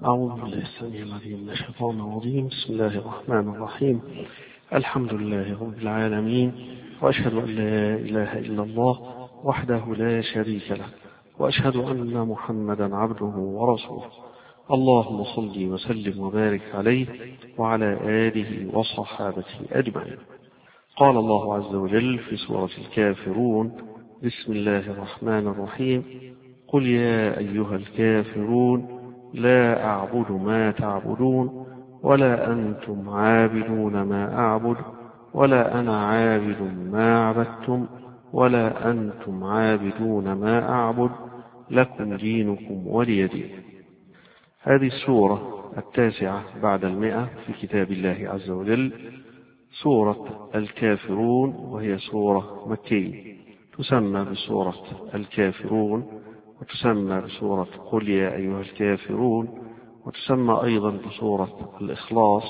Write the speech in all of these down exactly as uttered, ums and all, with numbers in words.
أعوذ بالله السميع العليم من الشيطان الرجيم. بسم الله الرحمن الرحيم. الحمد لله رب العالمين، وأشهد أن لا إله إلا الله وحده لا شريك له، وأشهد أن محمدا عبده ورسوله. اللهم صل وسلم وبارك عليه وعلى آله وصحابته أجمعين. قال الله عز وجل في سورة الكافرون: بسم الله الرحمن الرحيم. قل يا أيها الكافرون لا أعبد ما تعبدون ولا أنتم عابدون ما أعبد ولا أنا عابد ما عبدتم ولا أنتم عابدون ما أعبد لكم دينكم ولي دين. هذه السورة التاسعة بعد المئة في كتاب الله عز وجل، سورة الكافرون، وهي سورة مكية، تسمى بسورة الكافرون، وتسمى بسورة قل يا أيها الكافرون، وتسمى أيضا بسورة الإخلاص،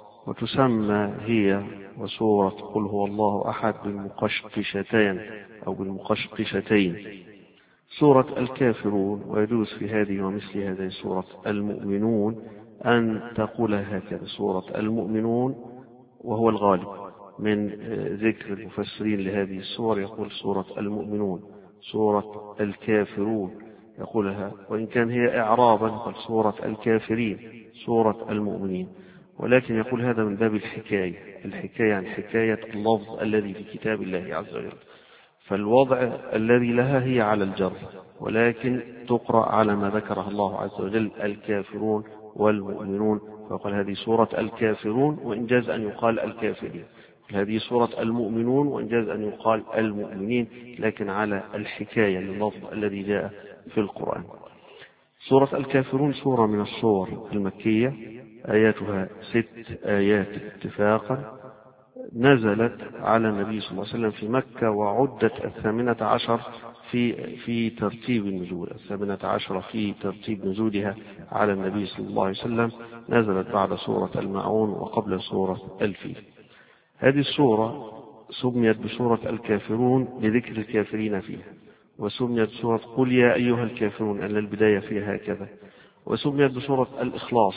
وتسمى هي وسورة قل هو الله أحد بالمقشقشتين أو بالمقشقشتين. سورة الكافرون، ويجوز في هذه ومثل هذه سورة المؤمنون أن تقول هكذا سورة المؤمنون، وهو الغالب من ذكر المفسرين لهذه السور يقول سورة المؤمنون. سورة الكافرون يقولها، وإن كان هي إعرابا قال سورة الكافرين سورة المؤمنين، ولكن يقول هذا من باب الحكاية الحكاية عن حكاية اللفظ الذي في كتاب الله عز وجل، فالوضع الذي لها هي على الجر، ولكن تقرأ على ما ذكره الله عز وجل الكافرون والمؤمنون، فقال هذه سورة الكافرون وإن جاز أن يقال الكافرين، هذه سورة المؤمنون وإن جاز أن يقال المؤمنين، لكن على الحكاية لللفظ الذي جاء في القرآن. سورة الكافرون سورة من السور المكية، آياتها ست آيات اتفاقا، نزلت على النبي صلى الله عليه وسلم في مكة، وعدت الثامنة عشر في في ترتيب النزول، الثامنة عشر في ترتيب نزولها على النبي صلى الله عليه وسلم، نزلت بعد سورة الماعون وقبل سورة الفيل. هذه السورة سميت بسورة الكافرون لذكر الكافرين فيها، وسميت بسورة قل يا أيها الكافرون أن البداية فيها هكذا، وسميت بسورة الإخلاص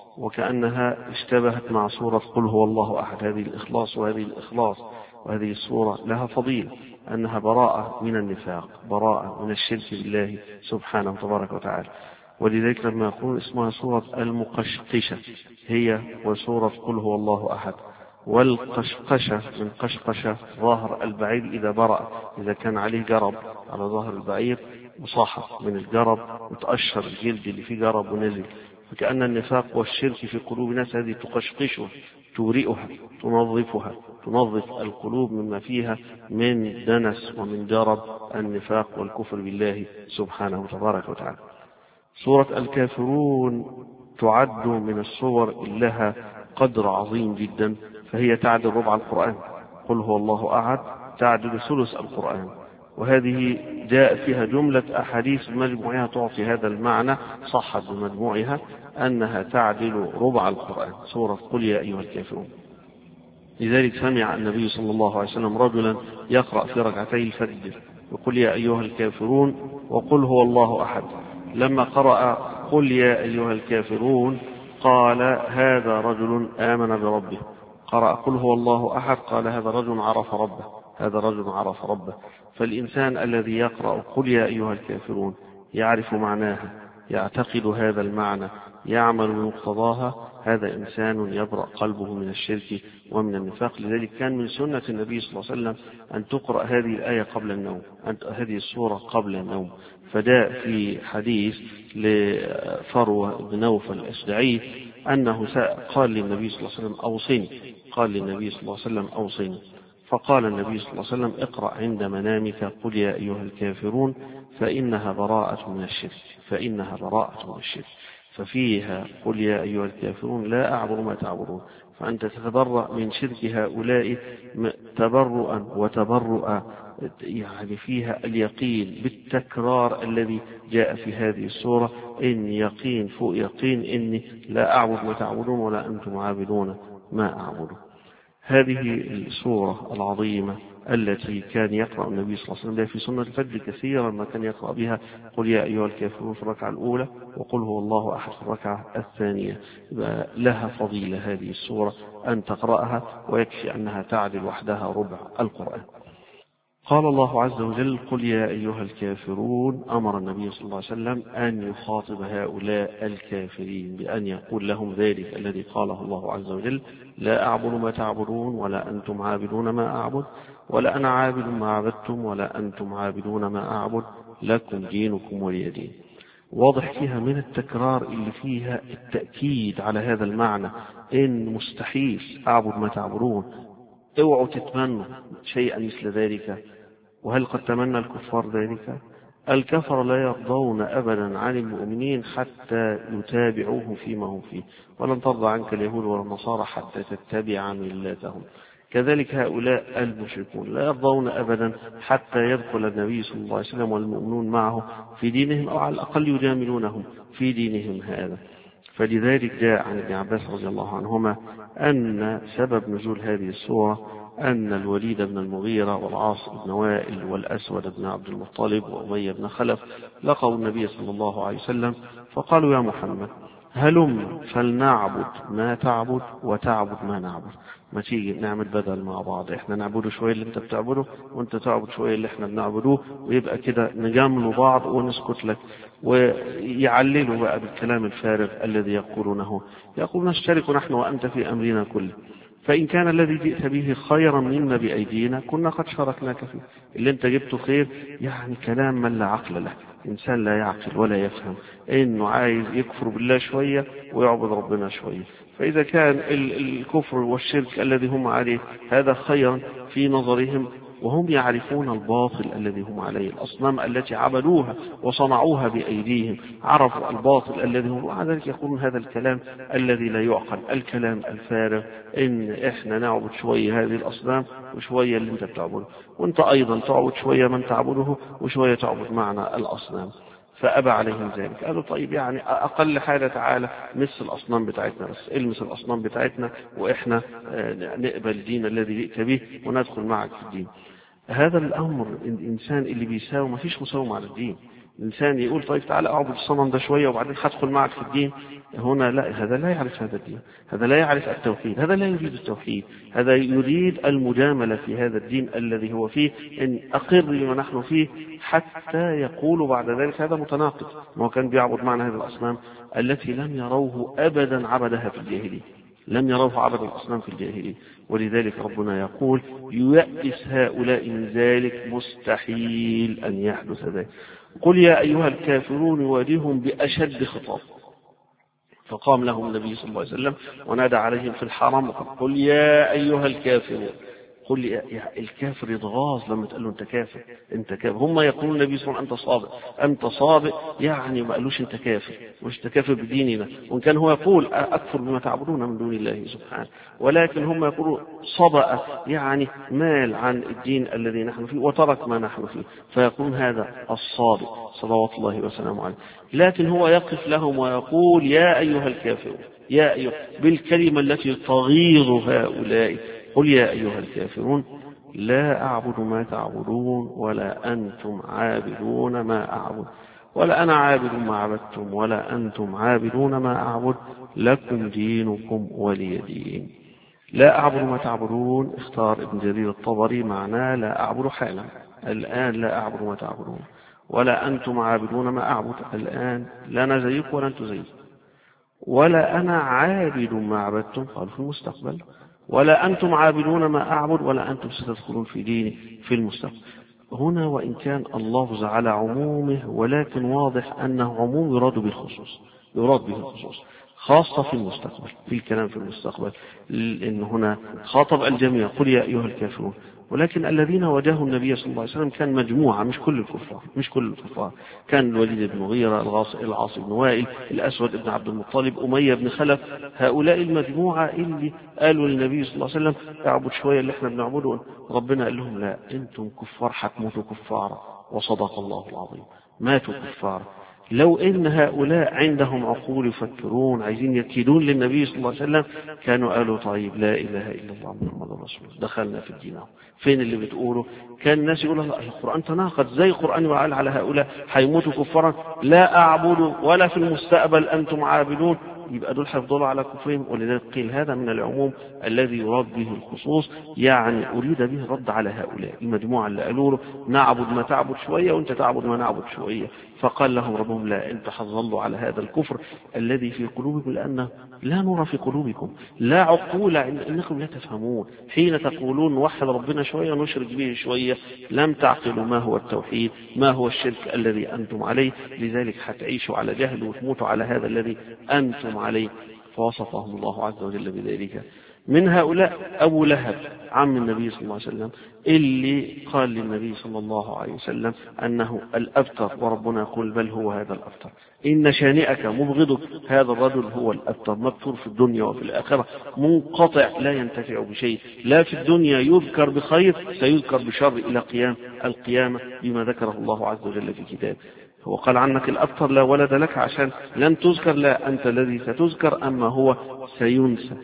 وكأنها اشتبهت مع سورة قل هو الله أحد. هذه الإخلاص وهذه الإخلاص وهذه السورة لها فضيلة أنها براءة من النفاق، براءة من الشرك بالله سبحانه تبارك وتعالى، ولذلك لما يقول اسمها سورة المقشقشة هي وسورة قل هو الله أحد. والقشقشة من قشقشة ظاهر البعير إذا برأ، إذا كان عليه جرب على ظاهر البعير وصاحب من الجرب وتأشر الجلد اللي فيه جرب ونزل، فكأن النفاق والشرك في قلوب الناس هذه تقشقشها، تورئها، تنظفها، تنظف القلوب مما فيها من دنس ومن جرب النفاق والكفر بالله سبحانه تبارك وتعالى. سورة الكافرون تعد من الصور لها قدر عظيم جدا، فهي تعدل ربع القرآن. قل هو الله أحد تعدل ثلث القرآن، وهذه جاء فيها جملة أحاديث مجموعها تعطي هذا المعنى، صحت بمجموعها أنها تعدل ربع القرآن سورة قل يا أيها الكافرون. لذلك سمع النبي صلى الله عليه وسلم رجلا يقرأ في ركعتي الفجر وقل يا أيها الكافرون وقل هو الله أحد، لما قرأ قل يا أيها الكافرون قال هذا رجل آمن بربه، قرأ قل هو الله أحد قال هذا رجل عرف ربه، هذا رجل عرف ربه. فالإنسان الذي يقرأ قل يا أيها الكافرون يعرف معناها، يعتقد هذا المعنى، يعمل بمقتضاها، هذا إنسان يبرأ قلبه من الشرك ومن النفاق. لذلك كان من سنة النبي صلى الله عليه وسلم أن تقرأ هذه الآية قبل النوم، هذه السورة قبل النوم. فجاء في حديث لفروة بن نوفل الأشجعي أنه قال للنبي صلى الله عليه وسلم أوصني، قال للنبي صلى الله عليه وسلم أوصني، فقال النبي صلى الله عليه وسلم اقرأ عند منامك قل يا أيها الكافرون فإنها براءة من الشرك، فإنها براءة من الشرك، ففيها قل يا أيها الكافرون لا أعبد ما تعبدون، فأنت تتبرأ من شرك هؤلاء تبرؤا وتبرؤا، يعني فيها اليقين بالتكرار الذي جاء في هذه السورة، إن يقين فوق يقين إني لا أعبد ما تعبدون ولا أنتم عابدون ما أعبد. هذه السورة العظيمة التي كان يقرأ النبي صلى الله عليه وسلم في سنة الفجر كثيرا ما كان يقرأ بها قل يا أيها الكافرون في الركعة الأولى وقل هو الله أحد في الركعة الثانية. لها فضيلة هذه السورة أن تقرأها، ويكفي أنها تعدل وحدها ربع القرآن. قال الله عز وجل قل يا أيها الكافرون. أمر النبي صلى الله عليه وسلم أن يخاطب هؤلاء الكافرين بأن يقول لهم ذلك الذي قاله الله عز وجل لا أعبد ما تعبدون ولا أنتم عابدون ما أعبد ولا أنا عابد ما عبدتم ولا أنتم عابدون ما أعبد لكم دينكم ولي دين. واضح فيها من التكرار اللي فيها التأكيد على هذا المعنى إن مستحيل أعبد ما تعبدون، اوعوا تتمنوا شيئا مثل ذلك. وهل قد تمنى الكفار ذلك؟ الكفر لا يرضون أبدا عن المؤمنين حتى يتابعوه فيما هم فيه، ولن ترضى عنك اليهود ولا النصارى حتى تتبع ملتهم. كذلك هؤلاء المشركون لا يرضون أبدا حتى يدخل النبي صلى الله عليه وسلم والمؤمنون معه في دينهم، أو على الأقل يجاملونهم في دينهم هذا. فلذلك جاء عن ابن عباس رضي الله عنهما أن سبب نزول هذه السورة أن الوليد بن المغيرة والعاص بن وائل والأسود بن عبد المطلب وأمية بن خلف لقوا النبي صلى الله عليه وسلم فقالوا يا محمد هلم فلنعبد ما تعبد وتعبد ما نعبد، ما تيجي نعمل بدل مع بعض، احنا نعبده شوية اللي انت بتعبده وانت تعبد شوية اللي احنا بنعبده، ويبقى كده نجاملوا بعض ونسكت لك. ويعللوا بقى بالكلام الفارغ الذي يقولونه، يقول نشترك نحن وأنت في أمرنا كله، فإن كان الذي جئت به خيرا منا بأيدينا كنا قد شاركناك فيه. اللي انت جبته خير، يعني كلام من لا عقل له، إنسان لا يعقل ولا يفهم إنه عايز يكفر بالله شوية ويعبد ربنا شوية. فإذا كان الكفر والشرك الذي هم عليه هذا خيرا في نظرهم، وهم يعرفون الباطل الذي هم عليه، الأصنام التي عبدوها وصنعوها بأيديهم عرفوا الباطل الذي هم، ومع ذلك يقولون هذا الكلام الذي لا يعقل، الكلام الفارغ إن إحنا نعبد شوية هذه الأصنام وشوية اللي انت بتعبده، وانت أيضا تعبد شوية من تعبده وشوية تعبد معنا الأصنام. فأبى عليهم ذلك. قالوا طيب يعني أقل حاجة تعالى مس الأصنام بتاعتنا، بس المس الأصنام بتاعتنا وإحنا نقبل الدين الذي جئت به وندخل معك في الدين. هذا الأمر الإنسان اللي بيساوي ما فيش مساومة على الدين. الإنسان يقول طيب تعالى أعبد الصنم ده شوية وبعدين هدخل معك في الدين، هنا لا، هذا لا يعرف هذا الدين، هذا لا يعرف التوحيد، هذا لا يريد التوحيد، هذا يريد المجاملة في هذا الدين الذي هو فيه، إن أقر بما نحن فيه حتى يقول بعد ذلك هذا متناقض، ما كان بيعبد معنا هذه الأصنام التي لم يروه أبدا عبدها في الجاهلية، لم يروه عبد الأصنام في الجاهلية. ولذلك ربنا يقول يؤس هؤلاء من ذلك، مستحيل أن يحدث ذلك. قل يا أيها الكافرون يواجههم بأشد خطاب، فقام لهم النبي صلى الله عليه وسلم ونادى عليهم في الحرم قل يا أيها الكافرون. قل يا الكافر يتغاظ لما تقول له انت كافر، انت كافر. هم يقولون النبي صلى الله عليه وسلم انت صادق، انت صادق، يعني ما قالوش انت كافر، مش تكافر بديننا، وان كان هو يقول اكفر بما تعبدون من دون الله سبحانه، ولكن هم يقولون صدق، يعني مال عن الدين الذي نحن فيه وترك ما نحن فيه، فيقول هذا الصادق صلوات الله وسلامه عليه. لكن هو يقف لهم ويقول يا أيها الكافرون، يا أيها، بالكلمة التي تغيظ هؤلاء. قل يا أيها الكافرون لا أعبد ما تعبدون ولا أنتم عابدون ما أعبد ولا أنا عابد ما عبدتم ولا أنتم عابدون ما أعبد لكم دينكم ولي دين. لا أعبد ما تعبدون اختار ابن جرير الطبري معناه لا أعبد حالا، الآن لا أعبد ما تعبدون، ولا أنتم عابدون ما أعبد، الآن لا أنا زيكم ولا أنتم زيكم، ولا أنا عابد ما عبدتم، قال في المستقبل، ولا أنتم عابدون ما أعبد ولا أنتم ستدخلون في ديني في المستقبل. هنا وإن كان اللفظ على عمومه ولكن واضح أنه عموم يراد به الخصوص، يراد به الخصوص خاصة في المستقبل، في الكلام في المستقبل، لأن هنا خاطب الجميع قل يا أيها الكافرون. ولكن الذين واجهوا النبي صلى الله عليه وسلم كان مجموعة، مش كل الكفار، مش كل الكفار، كان الوليد بن مغيرة، العاص بن وائل، الأسود بن عبد المطلب، أمية بن خلف، هؤلاء المجموعة اللي قالوا للنبي صلى الله عليه وسلم اعبد شوية اللي احنا بنعبده، ربنا قال لهم لا، انتم كفار حتموتوا كفارا، وصدق الله العظيم، ماتوا كفارا. لو إن هؤلاء عندهم عقول يفكرون عايزين يكيدون للنبي صلى الله عليه وسلم كانوا قالوا طيب لا إله إلا الله محمد رسول الله دخلنا في الدين. فين اللي بتقوله؟ كان الناس يقولوا لا القرآن تناقض، زي القرآن وقال على هؤلاء هيموتوا كفارا لا أعبد ولا في المستقبل أنتم عابدون، يبقى دول هيفضلوا على كفرهم. ولذلك قيل هذا من العموم الذي يراد به الخصوص، يعني أريد به الرد على هؤلاء المجموعة اللي قالوا له نعبد ما تعبد شوية وانت تعبد ما نعبد شوية. فقال لهم ربهم لا، انت حظلوا على هذا الكفر الذي في قلوبكم لأنه لا نور في قلوبكم، لا عقول، انكم لا تفهمون. حين تقولون نوحد ربنا شوية ونشرك به شوية لم تعقلوا ما هو التوحيد، ما هو الشرك الذي أنتم عليه، لذلك هتعيشوا على جهل وتموتوا على هذا الذي أنتم عليه. فوصفهم الله عز وجل بذلك. من هؤلاء أبو لهب عم النبي صلى الله عليه وسلم اللي قال للنبي صلى الله عليه وسلم أنه الأبتر، وربنا يقول بل هو هذا الأبتر، إن شانئك مبغضك، هذا الرجل هو الأبتر، مبتور في الدنيا وفي الآخرة، منقطع لا ينتفع بشيء، لا في الدنيا يذكر بخير سيذكر بشر إلى قيام القيامة بما ذكره الله عز وجل في كتابه. هو قال عنك الأبتر لا ولد لك عشان لن تذكر، لا أنت الذي ستذكر، أما هو سينسى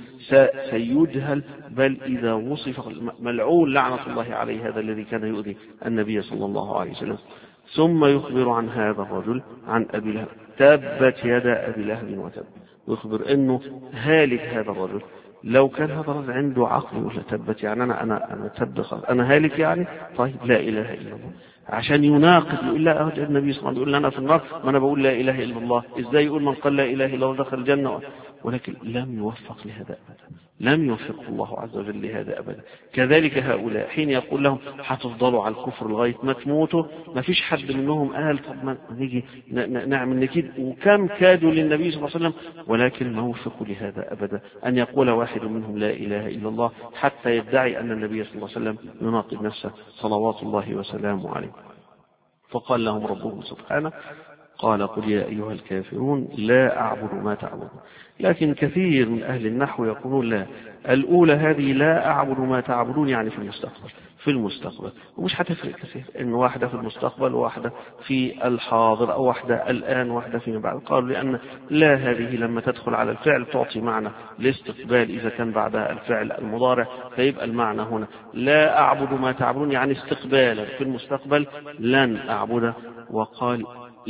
سيجهل، بل إذا وصف ملعون لعنة الله عليه هذا الذي كان يؤذي النبي صلى الله عليه وسلم. ثم يخبر عن هذا الرجل عن أبي لهب تبت يدا أبي لهب وتب، ويخبر أنه هالك هذا الرجل. لو كان هذا الرجل عنده عقل ولا تبت يعني أنا أنا أنا تب أنا هالك يعني طيب لا إله إلا الله، عشان يناقض يقول لا النبي صلى الله عليه وسلم يقول لنا في النار ما أنا بقول لا إله إلا الله، إزاي يقول من قال لا إله إلا الله دخل الجنة؟ ولكن لم يوفق لهذا أبدا، لم يوفق الله عز وجل لهذا أبدا. كذلك هؤلاء حين يقول لهم هتفضلوا على الكفر لغاية ما تموتوا، ما فيش حد منهم قال طب ما نيجي نعمل نكيد، وكم كادوا للنبي صلى الله عليه وسلم ولكن ما وفقوا لهذا أبدا، أن يقول واحد منهم لا إله إلا الله حتى يدعي أن النبي صلى الله عليه وسلم يناقض نفسه صلوات الله وسلامه عليه. فقال لهم ربهم سبحانه قال قل يا أيها الكافرون لا أعبد ما تعبدون. لكن كثير من أهل النحو يقولون لا، الأولى هذه لا أعبد ما تعبدون يعني في المستقبل، في المستقبل، ومش هتفرق كثير إن واحدة في المستقبل وواحدة في الحاضر أو واحدة الآن واحدة فيما بعد. قالوا لأن لا هذه لما تدخل على الفعل تعطي معنى الاستقبال، إذا كان بعدها الفعل المضارع فيبقى المعنى هنا لا أعبد ما تعبدون يعني استقبالا في المستقبل لن أعبد. وقال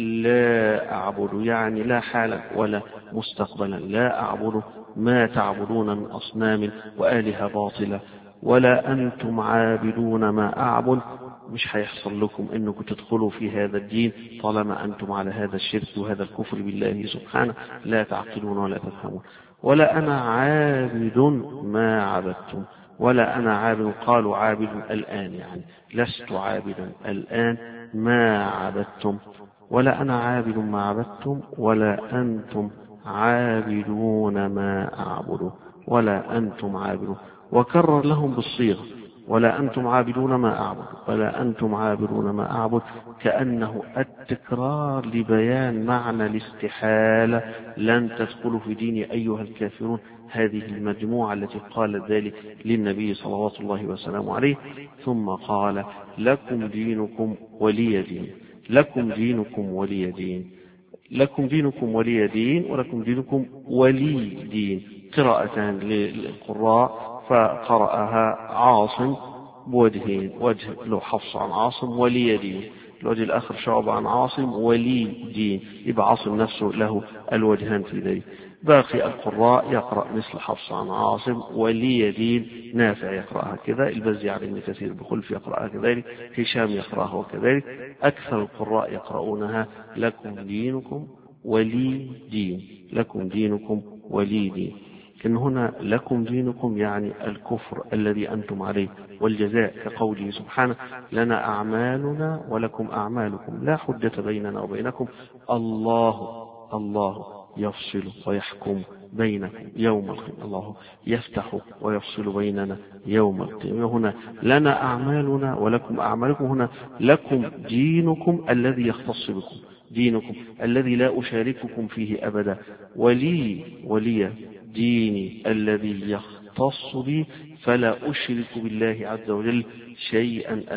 لا أعبد يعني لا حالا ولا مستقبلا، لا أعبد ما تعبدون من أصنام وآلهة باطلة ولا أنتم عابدون ما أعبد. مش هيحصل لكم أنكم تدخلوا في هذا الدين طالما أنتم على هذا الشرك وهذا الكفر بالله سبحانه، لا تعقلون ولا تفهمون. ولا أنا عابد ما عبدتم، ولا أنا عابد، قالوا عابد الآن يعني لست عابدا الآن ما عبدتم، ولا أنا عابد ما عبدتم ولا أنتم عابدون ما أعبد، ولا أنتم عابدون. وكرر لهم بالصيغة ولا أنتم عابدون ما أعبد ولا أنتم عابدون ما أعبد، كأنه التكرار لبيان معنى الاستحالة، لن تدخلوا في ديني أيها الكافرون. هذه المجموعة التي قال ذلك للنبي صلوات الله وسلامه عليه. ثم قال لكم دينكم ولي دين، لكم دينكم ولي دين، لكم دينكم ولي دين ولكم دينكم ولي دين، قراءتان للقراء، فقرأها عاصم بوجهين، وجه له حفص عن عاصم ولي دين، الوجه الآخر شعب عن عاصم ولي دين، يبقى عاصم نفسه له الوجهان في ذلك. باقي القراء يقرأ مثل حفص عن عاصم ولي دين، نافع يقرأها كذا، البزي على ابن كثير بخلف يقرأها كذلك، هشام يقرأها وكذلك، أكثر القراء يقرؤونها لكم دينكم ولي دين، لكم دينكم ولي دين. لكن هنا لكم دينكم يعني الكفر الذي أنتم عليه والجزاء، كقوله سبحانه لنا أعمالنا ولكم أعمالكم لا حجة بيننا وبينكم الله الله يفصل ويحكم بينكم يوم القيامة، الله يفتح ويفصل بيننا يوم القيامة. هنا لنا أعمالنا ولكم أعمالكم، هنا لكم دينكم الذي يختص بكم، دينكم الذي لا أشارككم فيه أبدا، ولي ولي ديني الذي يختص بي فلا أشرك بالله عز وجل شيئا أبدا.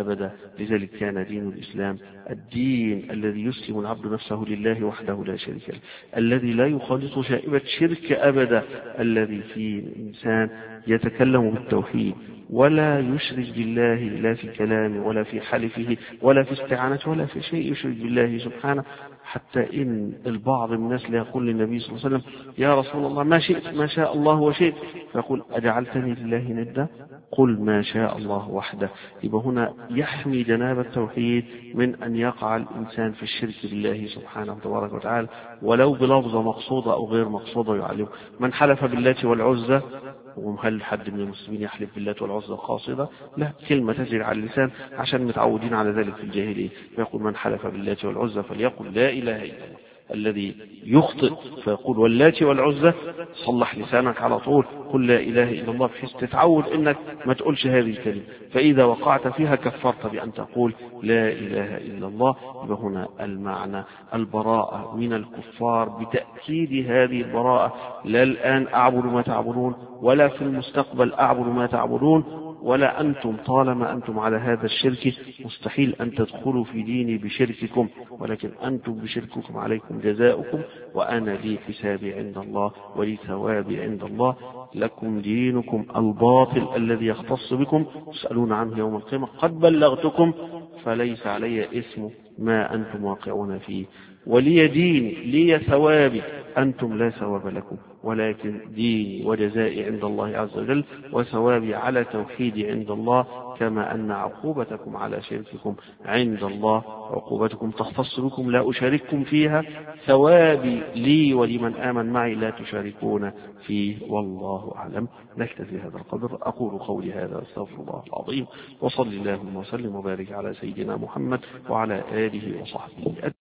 لذلك كان دين الإسلام الدين الذي يسلم العبد نفسه لله وحده لا شريك له، الذي لا يخالط شائبة شرك أبدا، الذي فيه الإنسان يتكلم بالتوحيد ولا يشرك بالله لا في كلامه ولا في حلفه ولا في استعانته ولا في شيء يشرك بالله سبحانه. حتى إن البعض من الناس يقول للنبي صلى الله عليه وسلم: يا رسول الله ما شئت ما شاء الله وشئت، فيقول: أجعلتني لله ندا؟ قل ما شاء الله وحده. يبقى هنا يحمي جناب التوحيد من أن يقع الإنسان في الشرك بالله سبحانه تبارك وتعالى ولو بلفظة مقصودة أو غير مقصودة يعلم. من حلف بالله والعزى، وهل حد من المسلمين يحلف بالله والعزى قاصدة؟ لا، كلمة تجري على اللسان عشان متعودين على ذلك في الجاهلية. فيقول: من حلف بالله والعزى فليقل لا إله إلا الله. الذي يخطئ فيقول واللات والعزى، صلح لسانك على طول، قل لا إله إلا الله، بحيث تتعود إنك ما تقولش هذه الكلمة، فإذا وقعت فيها كفرت بأن تقول لا إله إلا الله. يبقى هنا المعنى البراءة من الكفار بتأكيد هذه البراءة، لا الآن أعبد ما تعبدون ولا في المستقبل أعبد ما تعبدون ولا أنتم، طالما أنتم على هذا الشرك مستحيل أن تدخلوا في ديني بشرككم، ولكن أنتم بشرككم عليكم جزاؤكم وأنا لي حسابي عند الله ولي ثوابي عند الله. لكم دينكم الباطل الذي يختص بكم تسألون عنه يوم القيامة. قد بلغتكم فليس علي اسم ما أنتم واقعون فيه، ولي ديني لي ثوابي، أنتم لا ثواب لكم، ولكن ديني وجزائي عند الله عز وجل وثوابي على توحيدي عند الله، كما أن عقوبتكم على شرككم عند الله عقوبتكم تختص بكم لا أشارككم فيها، ثوابي لي ولمن آمن معي لا تشاركون فيه. والله أعلم. نكتفي هذا القدر. أقول قولي هذا أستغفر الله العظيم، وصلي اللهم وسلم وبارك على سيدنا محمد وعلى آله وصحبه.